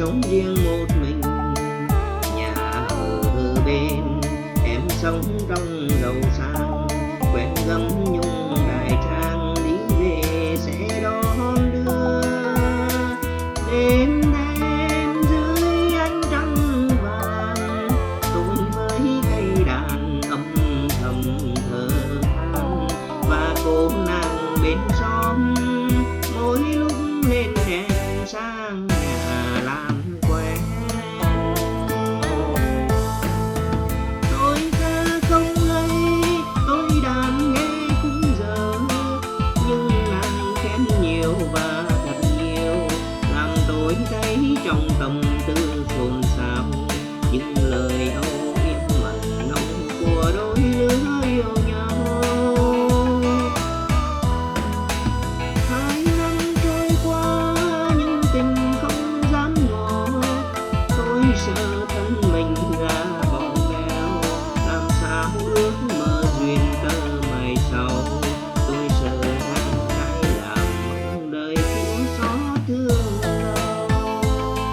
sống riêng một mình. Nhà ở bên em sống trong giàu sang, quen gấm nhung đại trang, đi về sẽ đón đưa. Đêm đêm dưới ánh trăng vàng, tôi với cây đàn âm thầm thở than, và cô nàng bên xóm mỗi lúc lên đèn sang nhà làm quen. Tôi ca không hay, tôi đàn nghe khung giờ, nhưng nàng khen nhiều và thật nhiều, làm tôi thấy trong tâm tư xôn xao những lời âu yếm mặn nồng của đôi lứa yêu nhau. 2 năm trôi qua nhưng tình không dám ngỏ, tôi sợ thân mình ra vòng vèo, làm sao ước mơ duyên tơ mai sau. Tôi sợ nàng trái làm mong đời của gió thương đau.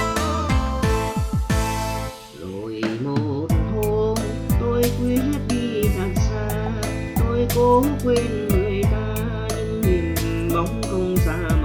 Rồi một hôm tôi quyết đi thật xa, tôi cố quên người ta nhưng nhìn bóng không xa